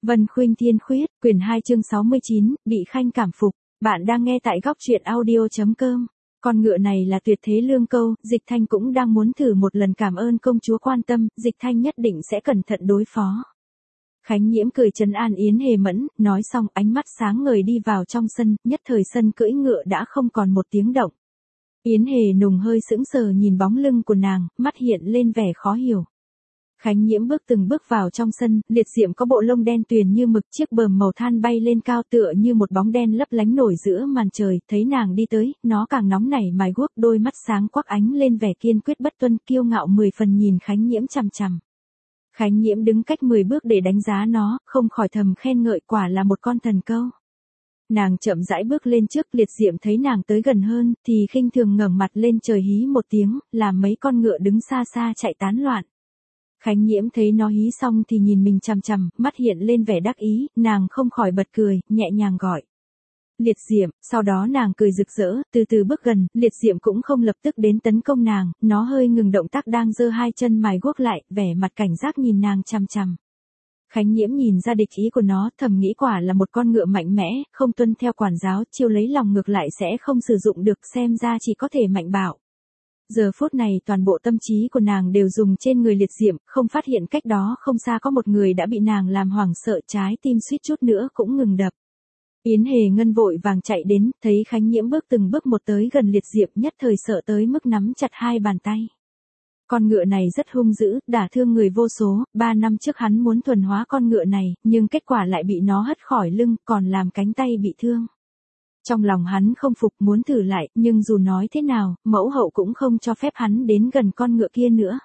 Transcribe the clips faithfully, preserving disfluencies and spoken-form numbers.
Vân Khuynh Thiên Khuyết, quyển hai chương sáu mươi chín, bị khanh cảm phục. Bạn đang nghe tại góc truyện audio.com. Con ngựa này là tuyệt thế lương câu, Dịch Thanh cũng đang muốn thử một lần cảm ơn công chúa quan tâm, Dịch Thanh nhất định sẽ cẩn thận đối phó. Khánh Nhiễm cười trấn an Yến Hề Mẫn, nói xong ánh mắt sáng ngời đi vào trong sân, nhất thời sân cưỡi ngựa đã không còn một tiếng động. Yến Hề Nùng hơi sững sờ nhìn bóng lưng của nàng, mắt hiện lên vẻ khó hiểu. Khánh Nhiễm bước từng bước vào trong sân, liệt diệm có bộ lông đen tuyền như mực, chiếc bờm màu than bay lên cao tựa như một bóng đen lấp lánh nổi giữa màn trời, thấy nàng đi tới, nó càng nóng nảy mài guốc, đôi mắt sáng quắc ánh lên vẻ kiên quyết bất tuân, kiêu ngạo mười phần nhìn Khánh Nhiễm chằm chằm. Khánh Nhiễm đứng cách mười bước để đánh giá nó, không khỏi thầm khen ngợi, quả là một con thần câu. Nàng chậm rãi bước lên trước, liệt diệm thấy nàng tới gần hơn, thì khinh thường ngẩng mặt lên trời hí một tiếng, làm mấy con ngựa đứng xa xa chạy tán loạn. Khánh Nhiễm thấy nó hí xong thì nhìn mình chằm chằm, mắt hiện lên vẻ đắc ý, nàng không khỏi bật cười, nhẹ nhàng gọi. Liệt diệm, sau đó nàng cười rực rỡ, từ từ bước gần, liệt diệm cũng không lập tức đến tấn công nàng, nó hơi ngừng động tác đang giơ hai chân mài guốc lại, vẻ mặt cảnh giác nhìn nàng chằm chằm. Khánh Nhiễm nhìn ra địch ý của nó, thầm nghĩ quả là một con ngựa mạnh mẽ, không tuân theo quản giáo, chiêu lấy lòng ngược lại sẽ không sử dụng được, xem ra chỉ có thể mạnh bạo. Giờ phút này toàn bộ tâm trí của nàng đều dùng trên người liệt diệm, không phát hiện cách đó không xa có một người đã bị nàng làm hoảng sợ, trái tim suýt chút nữa cũng ngừng đập. Yến Hề Ngân vội vàng chạy đến, thấy Khánh Nhiễm bước từng bước một tới gần liệt diệm, nhất thời sợ tới mức nắm chặt hai bàn tay. Con ngựa này rất hung dữ, đả thương người vô số, ba năm trước hắn muốn thuần hóa con ngựa này, nhưng kết quả lại bị nó hất khỏi lưng, còn làm cánh tay bị thương. Trong lòng hắn không phục, muốn thử lại, nhưng dù nói thế nào, mẫu hậu cũng không cho phép hắn đến gần con ngựa kia nữa.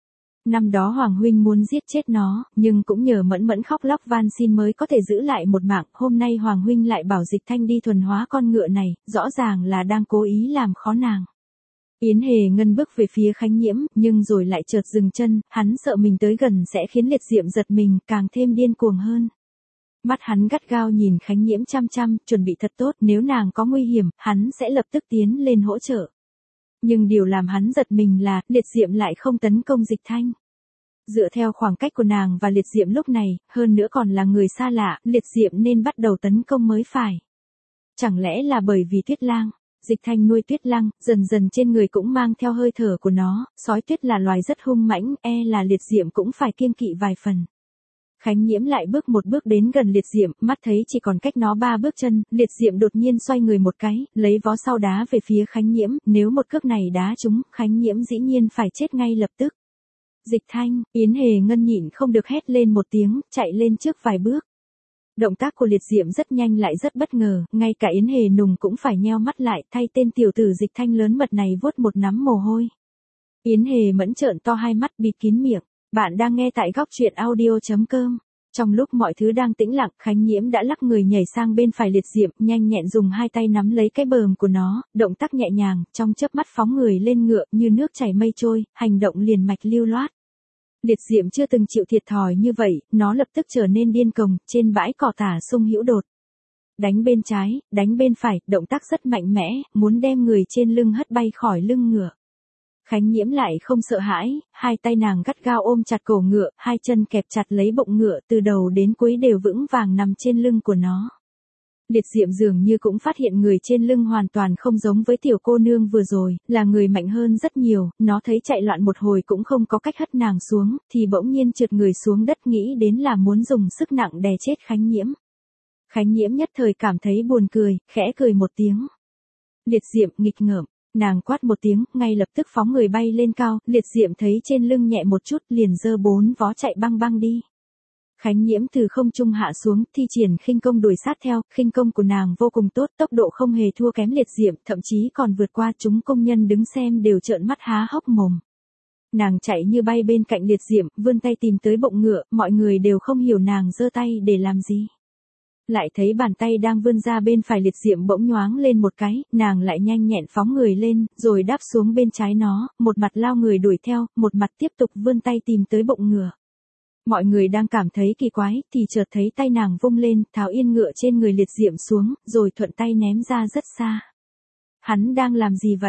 Năm đó Hoàng huynh muốn giết chết nó, nhưng cũng nhờ Mẫn Mẫn khóc lóc van xin mới có thể giữ lại một mạng, hôm nay Hoàng huynh lại bảo Dịch Thanh đi thuần hóa con ngựa này, rõ ràng là đang cố ý làm khó nàng. Yến Hề Ngân bước về phía Khánh Nhiễm, nhưng rồi lại chợt dừng chân, hắn sợ mình tới gần sẽ khiến liệt diệm giật mình, càng thêm điên cuồng hơn. Mắt hắn gắt gao nhìn Khánh Nhiễm chăm chăm, chuẩn bị thật tốt, nếu nàng có nguy hiểm, hắn sẽ lập tức tiến lên hỗ trợ. Nhưng điều làm hắn giật mình là, liệt diệm lại không tấn công Dịch Thanh. Dựa theo khoảng cách của nàng và liệt diệm lúc này, hơn nữa còn là người xa lạ, liệt diệm nên bắt đầu tấn công mới phải. Chẳng lẽ là bởi vì Tuyết Lang? Dịch Thanh nuôi Tuyết Lang, dần dần trên người cũng mang theo hơi thở của nó, sói tuyết là loài rất hung mãnh, e là liệt diệm cũng phải kiêng kỵ vài phần. Khánh Nhiễm lại bước một bước đến gần liệt diệm, mắt thấy chỉ còn cách nó ba bước chân, liệt diệm đột nhiên xoay người một cái, lấy vó sau đá về phía Khánh Nhiễm, nếu một cước này đá trúng, Khánh Nhiễm dĩ nhiên phải chết ngay lập tức. Dịch Thanh, Yến Hề Ngân nhịn không được hét lên một tiếng, chạy lên trước vài bước. Động tác của liệt diệm rất nhanh lại rất bất ngờ, ngay cả Yến Hề Nùng cũng phải nheo mắt lại, thay tên tiểu tử Dịch Thanh lớn mật này vuốt một nắm mồ hôi. Yến Hề Mẫn trợn to hai mắt bịt kín miệng. Bạn đang nghe tại góc truyện audio.com. Trong lúc mọi thứ đang tĩnh lặng, Khánh Nhiễm đã lắc người nhảy sang bên phải liệt diệm, nhanh nhẹn dùng hai tay nắm lấy cái bờm của nó, động tác nhẹ nhàng, trong chớp mắt phóng người lên ngựa như nước chảy mây trôi, hành động liền mạch lưu loát. Liệt diệm chưa từng chịu thiệt thòi như vậy, nó lập tức trở nên điên cuồng, trên bãi cỏ tả sung hữu đột. Đánh bên trái, đánh bên phải, động tác rất mạnh mẽ, muốn đem người trên lưng hất bay khỏi lưng ngựa. Khánh Nhiễm lại không sợ hãi, hai tay nàng gắt gao ôm chặt cổ ngựa, hai chân kẹp chặt lấy bụng ngựa, từ đầu đến cuối đều vững vàng nằm trên lưng của nó. Liệt diệm dường như cũng phát hiện người trên lưng hoàn toàn không giống với tiểu cô nương vừa rồi, là người mạnh hơn rất nhiều, nó thấy chạy loạn một hồi cũng không có cách hất nàng xuống, thì bỗng nhiên trượt người xuống đất, nghĩ đến là muốn dùng sức nặng đè chết Khánh Nhiễm. Khánh Nhiễm nhất thời cảm thấy buồn cười, khẽ cười một tiếng. Liệt diệm nghịch ngợm. Nàng quát một tiếng, ngay lập tức phóng người bay lên cao, liệt diệm thấy trên lưng nhẹ một chút, liền giơ bốn vó chạy băng băng đi. Khánh Nhiễm từ không trung hạ xuống, thi triển khinh công đuổi sát theo, khinh công của nàng vô cùng tốt, tốc độ không hề thua kém liệt diệm, thậm chí còn vượt qua, chúng công nhân đứng xem đều trợn mắt há hốc mồm. Nàng chạy như bay bên cạnh liệt diệm, vươn tay tìm tới bụng ngựa, mọi người đều không hiểu nàng giơ tay để làm gì. Lại thấy bàn tay đang vươn ra bên phải liệt diệm bỗng nhoáng lên một cái, nàng lại nhanh nhẹn phóng người lên, rồi đáp xuống bên trái nó, một mặt lao người đuổi theo, một mặt tiếp tục vươn tay tìm tới bụng ngựa. Mọi người đang cảm thấy kỳ quái, thì chợt thấy tay nàng vung lên, tháo yên ngựa trên người liệt diệm xuống, rồi thuận tay ném ra rất xa. Hắn đang làm gì vậy?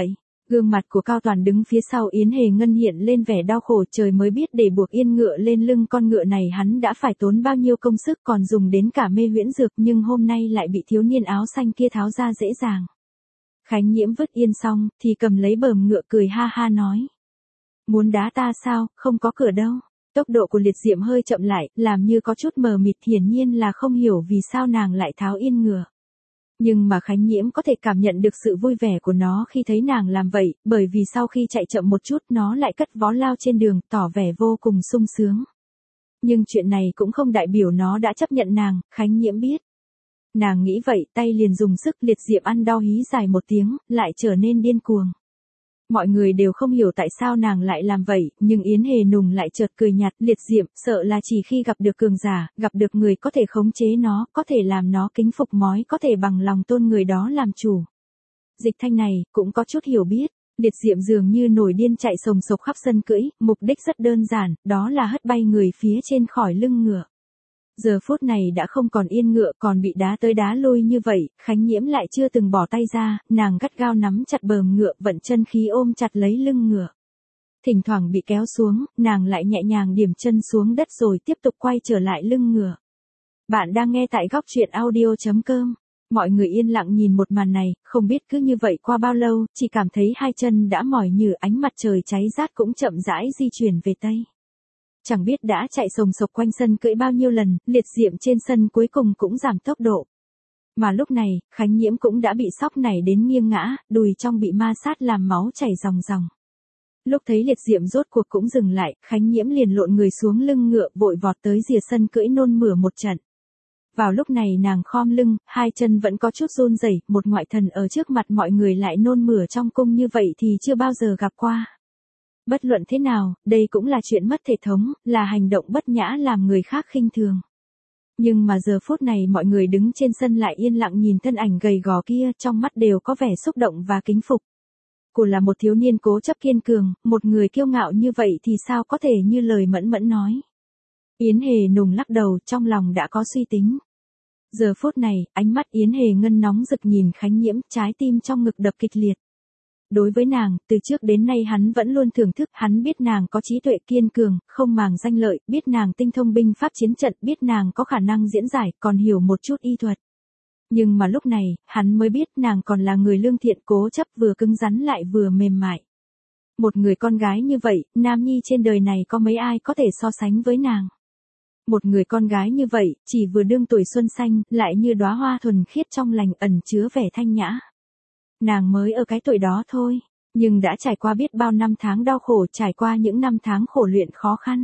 Gương mặt của Cao Toàn đứng phía sau Yến Hề Ngân hiện lên vẻ đau khổ, trời mới biết để buộc yên ngựa lên lưng con ngựa này hắn đã phải tốn bao nhiêu công sức, còn dùng đến cả mê huyễn dược, nhưng hôm nay lại bị thiếu niên áo xanh kia tháo ra dễ dàng. Khánh Nhiễm vứt yên xong, thì cầm lấy bờm ngựa cười ha ha nói. Muốn đá ta sao, không có cửa đâu. Tốc độ của Liệt Diệm hơi chậm lại, làm như có chút mờ mịt, hiển nhiên là không hiểu vì sao nàng lại tháo yên ngựa. Nhưng mà Khánh Nhiễm có thể cảm nhận được sự vui vẻ của nó khi thấy nàng làm vậy, bởi vì sau khi chạy chậm một chút nó lại cất vó lao trên đường, tỏ vẻ vô cùng sung sướng. Nhưng chuyện này cũng không đại biểu nó đã chấp nhận nàng, Khánh Nhiễm biết. Nàng nghĩ vậy, tay liền dùng sức, Liệt Diệm ăn đau hí dài một tiếng, lại trở nên điên cuồng. Mọi người đều không hiểu tại sao nàng lại làm vậy, nhưng Yến Hề Nùng lại chợt cười nhạt, Liệt Diệm, sợ là chỉ khi gặp được cường giả, gặp được người có thể khống chế nó, có thể làm nó kính phục mói, có thể bằng lòng tôn người đó làm chủ. Dịch Thanh này, cũng có chút hiểu biết, Liệt Diệm dường như nổi điên chạy sồng sộc khắp sân cưỡi, mục đích rất đơn giản, đó là hất bay người phía trên khỏi lưng ngựa. Giờ phút này đã không còn yên ngựa, còn bị đá tới đá lui như vậy, Khánh Nhiễm lại chưa từng bỏ tay ra, nàng gắt gao nắm chặt bờm ngựa, vận chân khí ôm chặt lấy lưng ngựa. Thỉnh thoảng bị kéo xuống, nàng lại nhẹ nhàng điểm chân xuống đất rồi tiếp tục quay trở lại lưng ngựa. Bạn đang nghe tại góc truyện audio chấm com. Mọi người yên lặng nhìn một màn này, không biết cứ như vậy qua bao lâu, chỉ cảm thấy hai chân đã mỏi như ánh mặt trời cháy rát cũng chậm rãi di chuyển về Tây. Chẳng biết đã chạy sồng sộc quanh sân cưỡi bao nhiêu lần, Liệt Diệm trên sân cuối cùng cũng giảm tốc độ. Mà lúc này, Khánh Nhiễm cũng đã bị sóc này đến nghiêng ngã, đùi trong bị ma sát làm máu chảy ròng ròng. Lúc thấy Liệt Diệm rốt cuộc cũng dừng lại, Khánh Nhiễm liền lộn người xuống lưng ngựa, vội vọt tới rìa sân cưỡi nôn mửa một trận. Vào lúc này nàng khom lưng, hai chân vẫn có chút run rẩy, một ngoại thần ở trước mặt mọi người lại nôn mửa trong cung như vậy thì chưa bao giờ gặp qua. Bất luận thế nào, đây cũng là chuyện mất thể thống, là hành động bất nhã làm người khác khinh thường. Nhưng mà giờ phút này mọi người đứng trên sân lại yên lặng nhìn thân ảnh gầy gò kia, trong mắt đều có vẻ xúc động và kính phục. Cô là một thiếu niên cố chấp kiên cường, một người kiêu ngạo như vậy thì sao có thể như lời Mẫn Mẫn nói. Yến Hề Nùng lắc đầu, trong lòng đã có suy tính. Giờ phút này, ánh mắt Yến Hề Ngân nóng rực nhìn Khánh Nhiễm, trái tim trong ngực đập kịch liệt. Đối với nàng, từ trước đến nay hắn vẫn luôn thưởng thức, hắn biết nàng có trí tuệ kiên cường, không màng danh lợi, biết nàng tinh thông binh pháp chiến trận, biết nàng có khả năng diễn giải, còn hiểu một chút y thuật. Nhưng mà lúc này, hắn mới biết nàng còn là người lương thiện cố chấp, vừa cứng rắn lại vừa mềm mại. Một người con gái như vậy, nam nhi trên đời này có mấy ai có thể so sánh với nàng. Một người con gái như vậy, chỉ vừa đương tuổi xuân xanh, lại như đóa hoa thuần khiết trong lành, ẩn chứa vẻ thanh nhã. Nàng mới ở cái tuổi đó thôi, nhưng đã trải qua biết bao năm tháng đau khổ, trải qua những năm tháng khổ luyện khó khăn.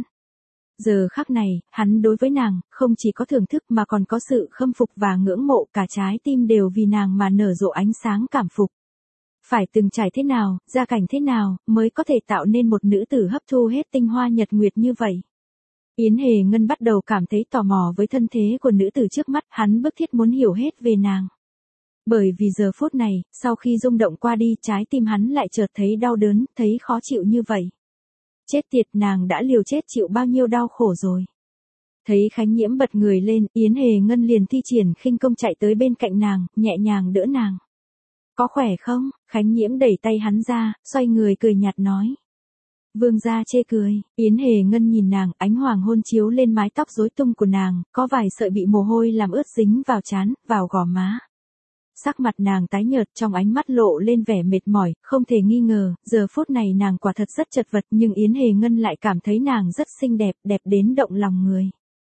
Giờ khắc này, hắn đối với nàng, không chỉ có thưởng thức mà còn có sự khâm phục và ngưỡng mộ, cả trái tim đều vì nàng mà nở rộ ánh sáng cảm phục. Phải từng trải thế nào, gia cảnh thế nào, mới có thể tạo nên một nữ tử hấp thu hết tinh hoa nhật nguyệt như vậy. Yến Hề Ngân bắt đầu cảm thấy tò mò với thân thế của nữ tử trước mắt, hắn bức thiết muốn hiểu hết về nàng. Bởi vì giờ phút này, sau khi rung động qua đi, trái tim hắn lại chợt thấy đau đớn, thấy khó chịu như vậy. Chết tiệt, nàng đã liều chết chịu bao nhiêu đau khổ rồi. Thấy Khánh Nhiễm bật người lên, Yến Hề Ngân liền thi triển khinh công chạy tới bên cạnh nàng, nhẹ nhàng đỡ nàng. Có khỏe không? Khánh Nhiễm đẩy tay hắn ra, xoay người cười nhạt nói. Vương gia chê cười, Yến Hề Ngân nhìn nàng, ánh hoàng hôn chiếu lên mái tóc rối tung của nàng, có vài sợi bị mồ hôi làm ướt dính vào trán, vào gò má. Sắc mặt nàng tái nhợt, trong ánh mắt lộ lên vẻ mệt mỏi, không thể nghi ngờ, giờ phút này nàng quả thật rất chật vật, nhưng Yến Hề Ngân lại cảm thấy nàng rất xinh đẹp, đẹp đến động lòng người.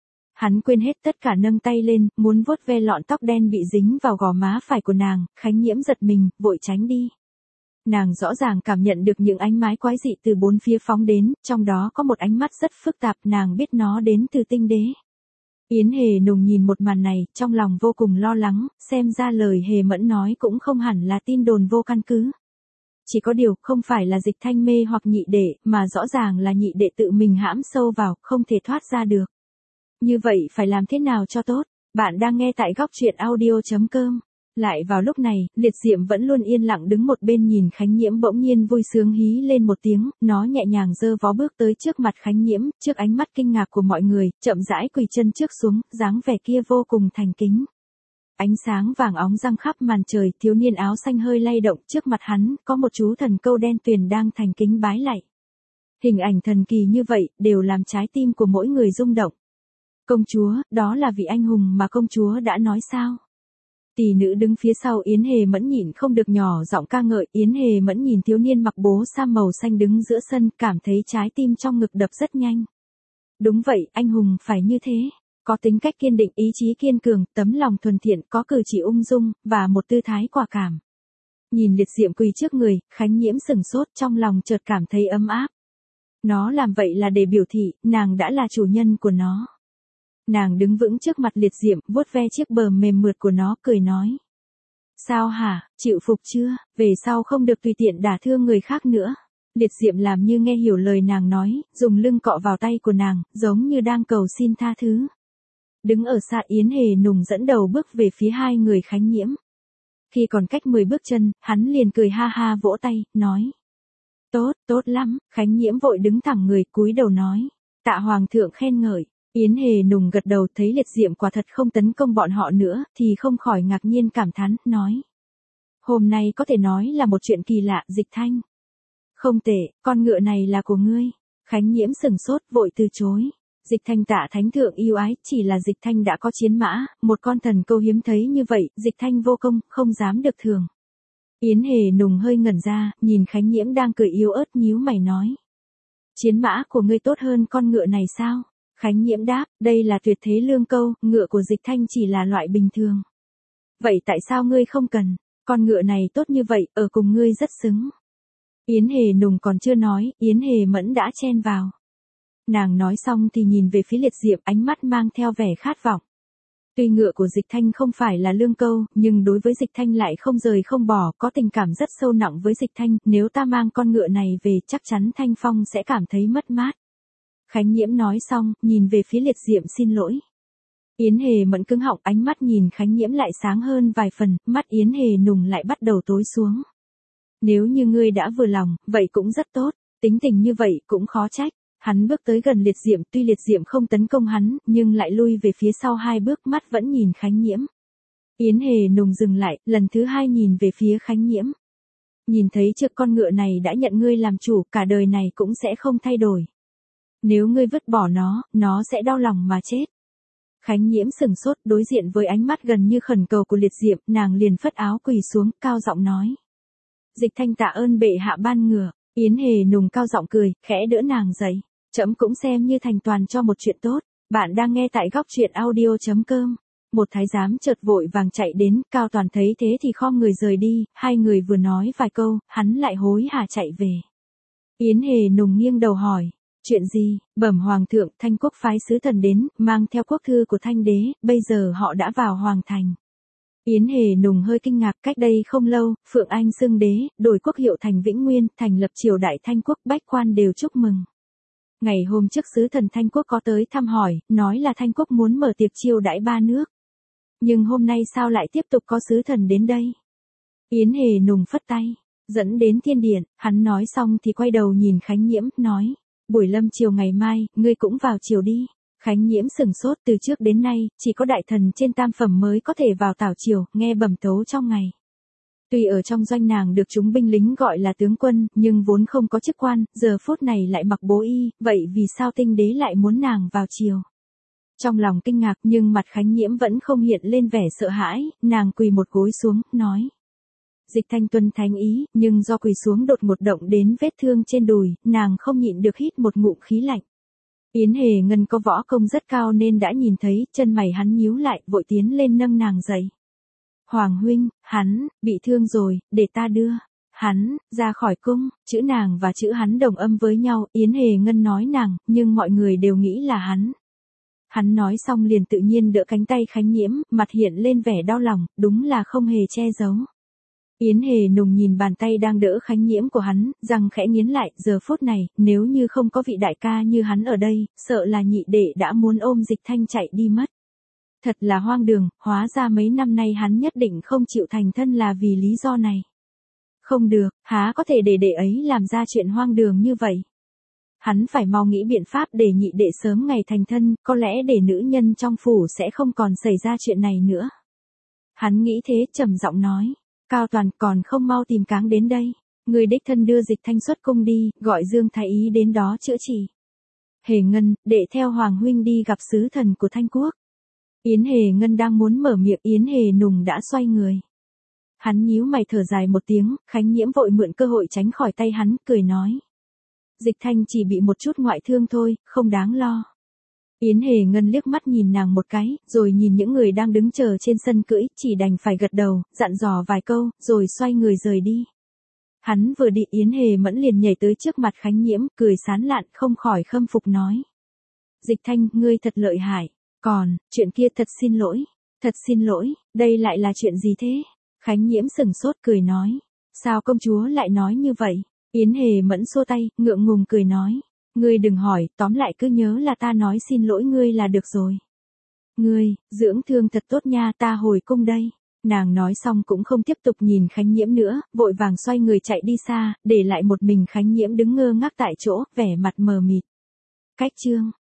Hắn quên hết tất cả, nâng tay lên, muốn vuốt ve lọn tóc đen bị dính vào gò má phải của nàng, Khánh Nhiễm giật mình, vội tránh đi. Nàng rõ ràng cảm nhận được những ánh mái quái dị từ bốn phía phóng đến, trong đó có một ánh mắt rất phức tạp, nàng biết nó đến từ Tinh Đế. Yến Hề Nùng nhìn một màn này, trong lòng vô cùng lo lắng, xem ra lời Hề Mẫn nói cũng không hẳn là tin đồn vô căn cứ. Chỉ có điều, không phải là Dịch Thanh mê hoặc nhị đệ, mà rõ ràng là nhị đệ tự mình hãm sâu vào, không thể thoát ra được. Như vậy phải làm thế nào cho tốt? Bạn đang nghe tại góc truyện audio chấm com. Lại vào lúc này, Liệt Diệm vẫn luôn yên lặng đứng một bên nhìn Khánh Nhiễm, bỗng nhiên vui sướng hí lên một tiếng, nó nhẹ nhàng giơ vó bước tới trước mặt Khánh Nhiễm, trước ánh mắt kinh ngạc của mọi người, chậm rãi quỳ chân trước xuống, dáng vẻ kia vô cùng thành kính. ánh sáng vàng óng răng khắp màn trời, thiếu niên áo xanh hơi lay động, trước mặt hắn, có một chú thần câu đen tuyền đang thành kính bái lạy. Hình ảnh thần kỳ như vậy, đều làm trái tim của mỗi người rung động. Công chúa, đó là vị anh hùng mà công chúa đã nói sao? Tỷ nữ đứng phía sau Yến Hề Mẫn nhịn không được nhỏ giọng ca ngợi. Yến Hề Mẫn nhìn thiếu niên mặc bố sa màu xanh đứng giữa sân, cảm thấy trái tim trong ngực đập rất nhanh. Đúng vậy, anh hùng phải như thế. Có tính cách kiên định, ý chí kiên cường, tấm lòng thuần thiện, có cử chỉ ung dung, và một tư thái quả cảm. Nhìn Liệt Diệm quỳ trước người, Khánh Nhiễm sừng sốt, trong lòng chợt cảm thấy ấm áp. Nó làm vậy là để biểu thị, nàng đã là chủ nhân của nó. Nàng đứng vững trước mặt Liệt Diệm, vuốt ve chiếc bờ mềm mượt của nó, cười nói. Sao hả, chịu phục chưa, về sau không được tùy tiện đả thương người khác nữa. Liệt Diệm làm như nghe hiểu lời nàng nói, dùng lưng cọ vào tay của nàng, giống như đang cầu xin tha thứ. Đứng ở xa Yến Hề Nùng dẫn đầu bước về phía hai người Khánh Nhiễm. Khi còn cách mười bước chân, hắn liền cười ha ha vỗ tay, nói. Tốt, tốt lắm, Khánh Nhiễm vội đứng thẳng người, cúi đầu nói. Tạ Hoàng thượng khen ngợi. Yến Hề Nùng gật đầu, thấy Liệt Diệm quả thật không tấn công bọn họ nữa, thì không khỏi ngạc nhiên cảm thán, nói. Hôm nay có thể nói là một chuyện kỳ lạ, Dịch Thanh. Không tệ, con ngựa này là của ngươi. Khánh Nhiễm sừng sốt, vội từ chối. Dịch Thanh tạ thánh thượng yêu ái, chỉ là Dịch Thanh đã có chiến mã, một con thần câu hiếm thấy như vậy, Dịch Thanh vô công, không dám được thường. Yến Hề Nùng hơi ngẩn ra, nhìn Khánh Nhiễm đang cười yếu ớt, nhíu mày nói. Chiến mã của ngươi tốt hơn con ngựa này sao? Khánh Nhiễm đáp, đây là tuyệt thế lương câu, ngựa của Dịch Thanh chỉ là loại bình thường. Vậy tại sao ngươi không cần? Con ngựa này tốt như vậy, ở cùng ngươi rất xứng. Yến Hề Nùng còn chưa nói, Yến Hề Mẫn đã chen vào. Nàng nói xong thì nhìn về phía Liệt Diệm, ánh mắt mang theo vẻ khát vọng. Tuy ngựa của Dịch Thanh không phải là lương câu, nhưng đối với Dịch Thanh lại không rời không bỏ, có tình cảm rất sâu nặng với Dịch Thanh, nếu ta mang con ngựa này về chắc chắn Thanh Phong sẽ cảm thấy mất mát. Khánh Nhiễm nói xong, nhìn về phía Liệt Diệm xin lỗi. Yến Hề Mẫn cứng họng, ánh mắt nhìn Khánh Nhiễm lại sáng hơn vài phần, mắt Yến Hề Nùng lại bắt đầu tối xuống. Nếu như ngươi đã vừa lòng, vậy cũng rất tốt, tính tình như vậy cũng khó trách. Hắn bước tới gần Liệt Diệm, tuy Liệt Diệm không tấn công hắn, nhưng lại lui về phía sau hai bước, mắt vẫn nhìn Khánh Nhiễm. Yến Hề Nùng dừng lại, lần thứ hai nhìn về phía Khánh Nhiễm. Nhìn thấy trước con ngựa này đã nhận ngươi làm chủ, cả đời này cũng sẽ không thay đổi. Nếu ngươi vứt bỏ nó, nó sẽ đau lòng mà chết. Khánh Nhiễm sừng sốt, đối diện với ánh mắt gần như khẩn cầu của Liệt Diệm, nàng liền phất áo quỳ xuống, cao giọng nói. Dịch Thanh tạ ơn bệ hạ ban ngựa. Yến Hề Nùng cao giọng cười, khẽ đỡ nàng dậy. Trẫm cũng xem như thành toàn cho một chuyện tốt. Bạn đang nghe tại góc truyện audio chấm com. Một thái giám chợt vội vàng chạy đến, Cao Toàn thấy thế thì khom người rời đi, hai người vừa nói vài câu, hắn lại hối hả chạy về. Yến Hề Nùng nghiêng đầu hỏi, chuyện gì? Bẩm hoàng thượng, Thanh quốc phái sứ thần đến, mang theo quốc thư của Thanh đế, bây giờ họ đã vào hoàng thành. Yến Hề Nùng hơi kinh ngạc, cách đây không lâu, Phượng Anh xưng đế, đổi quốc hiệu thành Vĩnh Nguyên, thành lập triều đại Thanh quốc, bách quan đều chúc mừng. Ngày hôm trước sứ thần Thanh quốc có tới thăm hỏi, nói là Thanh quốc muốn mở tiệc chiêu đãi ba nước. Nhưng hôm nay sao lại tiếp tục có sứ thần đến đây? Yến Hề Nùng phất tay, dẫn đến thiên điện, hắn nói xong thì quay đầu nhìn Khánh Nhiễm, nói, buổi lâm chiều ngày mai, ngươi cũng vào chiều đi. Khánh Nhiễm sừng sốt, từ trước đến nay, chỉ có đại thần trên tam phẩm mới có thể vào tảo triều, nghe bẩm tấu trong ngày. Tuy ở trong doanh nàng được chúng binh lính gọi là tướng quân, nhưng vốn không có chức quan, giờ phút này lại mặc bố y, vậy vì sao tinh đế lại muốn nàng vào triều? Trong lòng kinh ngạc nhưng mặt Khánh Nhiễm vẫn không hiện lên vẻ sợ hãi, nàng quỳ một gối xuống, nói. Dịch Thanh tuân thánh ý, nhưng do quỳ xuống đột ngột động đến vết thương trên đùi, nàng không nhịn được hít một ngụm khí lạnh. Yến Hề Ngân có võ công rất cao nên đã nhìn thấy, chân mày hắn nhíu lại, vội tiến lên nâng nàng dậy. Hoàng huynh, hắn, bị thương rồi, để ta đưa. Hắn, ra khỏi cung, chữ nàng và chữ hắn đồng âm với nhau, Yến Hề Ngân nói nàng, nhưng mọi người đều nghĩ là hắn. Hắn nói xong liền tự nhiên đỡ cánh tay Khánh Nhiễm, mặt hiện lên vẻ đau lòng, đúng là không hề che giấu. Yến Hề Nùng nhìn bàn tay đang đỡ Khánh Nhiễm của hắn, răng khẽ nghiến lại, giờ phút này, nếu như không có vị đại ca như hắn ở đây, sợ là nhị đệ đã muốn ôm Dịch Thanh chạy đi mất. Thật là hoang đường, hóa ra mấy năm nay hắn nhất định không chịu thành thân là vì lý do này. Không được, há có thể để đệ ấy làm ra chuyện hoang đường như vậy. Hắn phải mau nghĩ biện pháp để nhị đệ sớm ngày thành thân, có lẽ để nữ nhân trong phủ sẽ không còn xảy ra chuyện này nữa. Hắn nghĩ thế trầm giọng nói. Cao Toàn còn không mau tìm cáng đến đây. Người đích thân đưa Dịch Thanh xuất cung đi, gọi Dương Thái Y đến đó chữa trị. Hề Ngân, đệ theo Hoàng huynh đi gặp sứ thần của Thanh Quốc. Yến Hề Ngân đang muốn mở miệng, Yến Hề Nùng đã xoay người. Hắn nhíu mày thở dài một tiếng, Khánh Nhiễm vội mượn cơ hội tránh khỏi tay hắn, cười nói. Dịch Thanh chỉ bị một chút ngoại thương thôi, không đáng lo. Yến Hề Ngân liếc mắt nhìn nàng một cái, rồi nhìn những người đang đứng chờ trên sân cưỡi, chỉ đành phải gật đầu, dặn dò vài câu, rồi xoay người rời đi. Hắn vừa đi, Yến Hề Mẫn liền nhảy tới trước mặt Khánh Nhiễm, cười sán lạn, không khỏi khâm phục nói. Dịch Thanh, ngươi thật lợi hại. Còn, chuyện kia thật xin lỗi. Thật xin lỗi, đây lại là chuyện gì thế? Khánh Nhiễm sừng sốt cười nói. Sao công chúa lại nói như vậy? Yến Hề Mẫn xua tay, ngượng ngùng cười nói. Ngươi đừng hỏi, tóm lại cứ nhớ là ta nói xin lỗi ngươi là được rồi. Ngươi, dưỡng thương thật tốt nha, ta hồi cung đây. Nàng nói xong cũng không tiếp tục nhìn Khánh Nhiễm nữa, vội vàng xoay người chạy đi xa, để lại một mình Khánh Nhiễm đứng ngơ ngác tại chỗ, vẻ mặt mờ mịt. Cách chương